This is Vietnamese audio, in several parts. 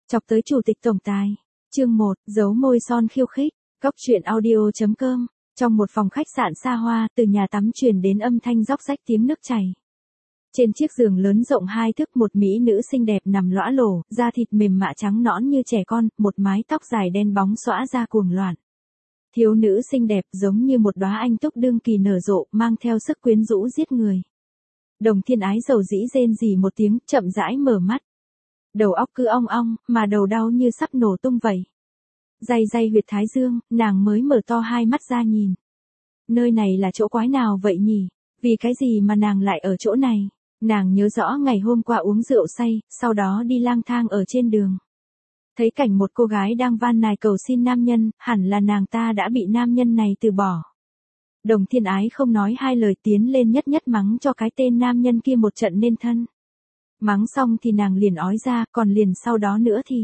Chọc tới chủ tịch tổng tài. Chương 1, giấu môi son khiêu khích. Góc truyện audio.com. Trong một phòng khách sạn xa hoa, từ nhà tắm truyền đến âm thanh róc rách tiếng nước chảy. Trên chiếc giường lớn rộng 2 thước, một mỹ nữ xinh đẹp nằm lõa lổ, da thịt mềm mạ trắng nõn như trẻ con, một mái tóc dài đen bóng xõa ra cuồng loạn. Thiếu nữ xinh đẹp giống như một đóa anh túc đương kỳ nở rộ, mang theo sức quyến rũ giết người. Đồng Thiên Ái dầu dĩ rên rỉ một tiếng, chậm rãi mở mắt. Đầu óc cứ ong ong, mà đầu đau như sắp nổ tung vậy. Day day huyệt thái dương, nàng mới mở to hai mắt ra nhìn. Nơi này là chỗ quái nào vậy nhỉ? Vì cái gì mà nàng lại ở chỗ này? Nàng nhớ rõ ngày hôm qua uống rượu say, sau đó đi lang thang ở trên đường. Thấy cảnh một cô gái đang van nài cầu xin nam nhân, hẳn là nàng ta đã bị nam nhân này từ bỏ. Đồng Thiên Ái không nói hai lời tiến lên nhất nhất mắng cho cái tên nam nhân kia một trận nên thân. Mắng xong thì nàng liền ói ra, còn liền sau đó nữa thì...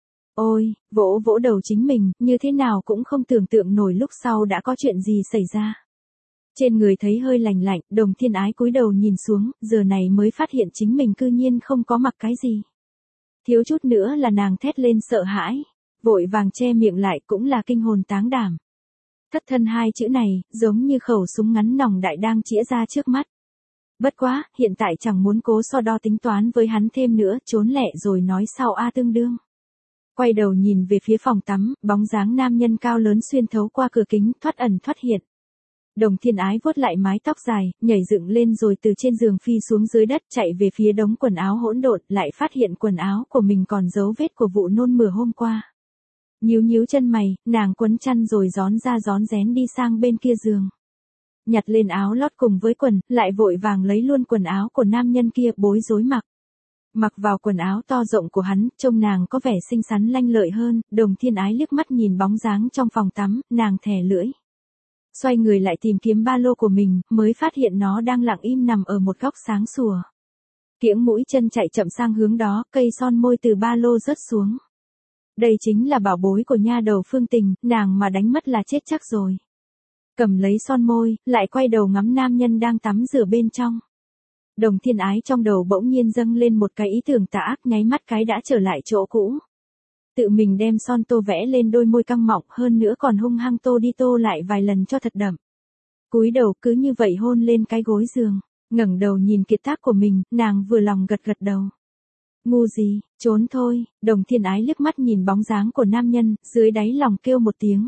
Ôi, vỗ vỗ đầu chính mình, như thế nào cũng không tưởng tượng nổi lúc sau đã có chuyện gì xảy ra. Trên người thấy hơi lạnh lạnh, Đồng Thiên Ái cúi đầu nhìn xuống, giờ này mới phát hiện chính mình cư nhiên không có mặc cái gì. Thiếu chút nữa là nàng thét lên sợ hãi, vội vàng che miệng lại, cũng là kinh hồn táng đảm. Thất thân hai chữ này, giống như khẩu súng ngắn nòng đại đang chĩa ra trước mắt. Bất quá, hiện tại chẳng muốn cố so đo tính toán với hắn thêm nữa, trốn lẹ rồi nói sau a tương đương. Quay đầu nhìn về phía phòng tắm, bóng dáng nam nhân cao lớn xuyên thấu qua cửa kính, thoát ẩn thoát hiện. Đồng Thiên Ái vuốt lại mái tóc dài, nhảy dựng lên rồi từ trên giường phi xuống dưới đất, chạy về phía đống quần áo hỗn độn, lại phát hiện quần áo của mình còn dấu vết của vụ nôn mửa hôm qua. Nhíu nhíu chân mày, nàng quấn chăn rồi rón ra rón rén đi sang bên kia giường. Nhặt lên áo lót cùng với quần, lại vội vàng lấy luôn quần áo của nam nhân kia, bối rối mặc. Mặc vào quần áo to rộng của hắn, trông nàng có vẻ xinh xắn lanh lợi hơn. Đồng Thiên Ái liếc mắt nhìn bóng dáng trong phòng tắm, nàng thè lưỡi. Xoay người lại tìm kiếm ba lô của mình, mới phát hiện nó đang lặng im nằm ở một góc sáng sủa. Kiễng mũi chân chạy chậm sang hướng đó, cây son môi từ ba lô rớt xuống. Đây chính là bảo bối của nha đầu Phương Tình, nàng mà đánh mất là chết chắc rồi. Cầm lấy son môi, lại quay đầu ngắm nam nhân đang tắm rửa bên trong. Đồng Thiên Ái trong đầu bỗng nhiên dâng lên một cái ý tưởng tà ác, nháy mắt cái đã trở lại chỗ cũ. Tự mình đem son tô vẽ lên đôi môi căng mọng, hơn nữa còn hung hăng tô đi tô lại vài lần cho thật đậm. Cúi đầu cứ như vậy hôn lên cái gối giường, ngẩng đầu nhìn kiệt tác của mình, nàng vừa lòng gật gật đầu. Ngu gì, trốn thôi. Đồng Thiên Ái liếc mắt nhìn bóng dáng của nam nhân, dưới đáy lòng kêu một tiếng.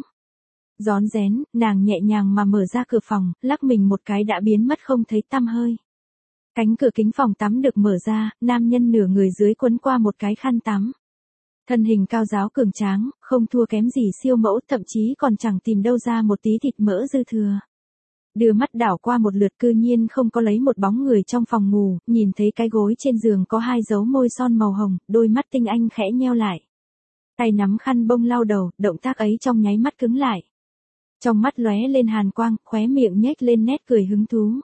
Rón rén, nàng nhẹ nhàng mà mở ra cửa phòng, lắc mình một cái đã biến mất không thấy tăm hơi. Cánh cửa kính phòng tắm được mở ra, nam nhân nửa người dưới quấn qua một cái khăn tắm. Thân hình cao ráo cường tráng, không thua kém gì siêu mẫu, thậm chí còn chẳng tìm đâu ra một tí thịt mỡ dư thừa. Đưa mắt đảo qua một lượt, cư nhiên không có lấy một bóng người trong phòng ngủ, nhìn thấy cái gối trên giường có hai dấu môi son màu hồng, đôi mắt tinh anh khẽ nheo lại. Tay nắm khăn bông lau đầu, động tác ấy trong nháy mắt cứng lại. Trong mắt lóe lên hàn quang, khóe miệng nhếch lên nét cười hứng thú.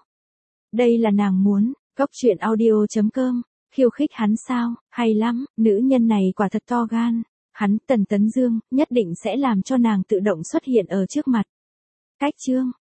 Đây là nàng muốn. Góc truyện audio.com. Khiêu khích hắn sao? Hay lắm, nữ nhân này quả thật to gan. Hắn Tần Tấn Dương, nhất định sẽ làm cho nàng tự động xuất hiện ở trước mặt. Cách chương.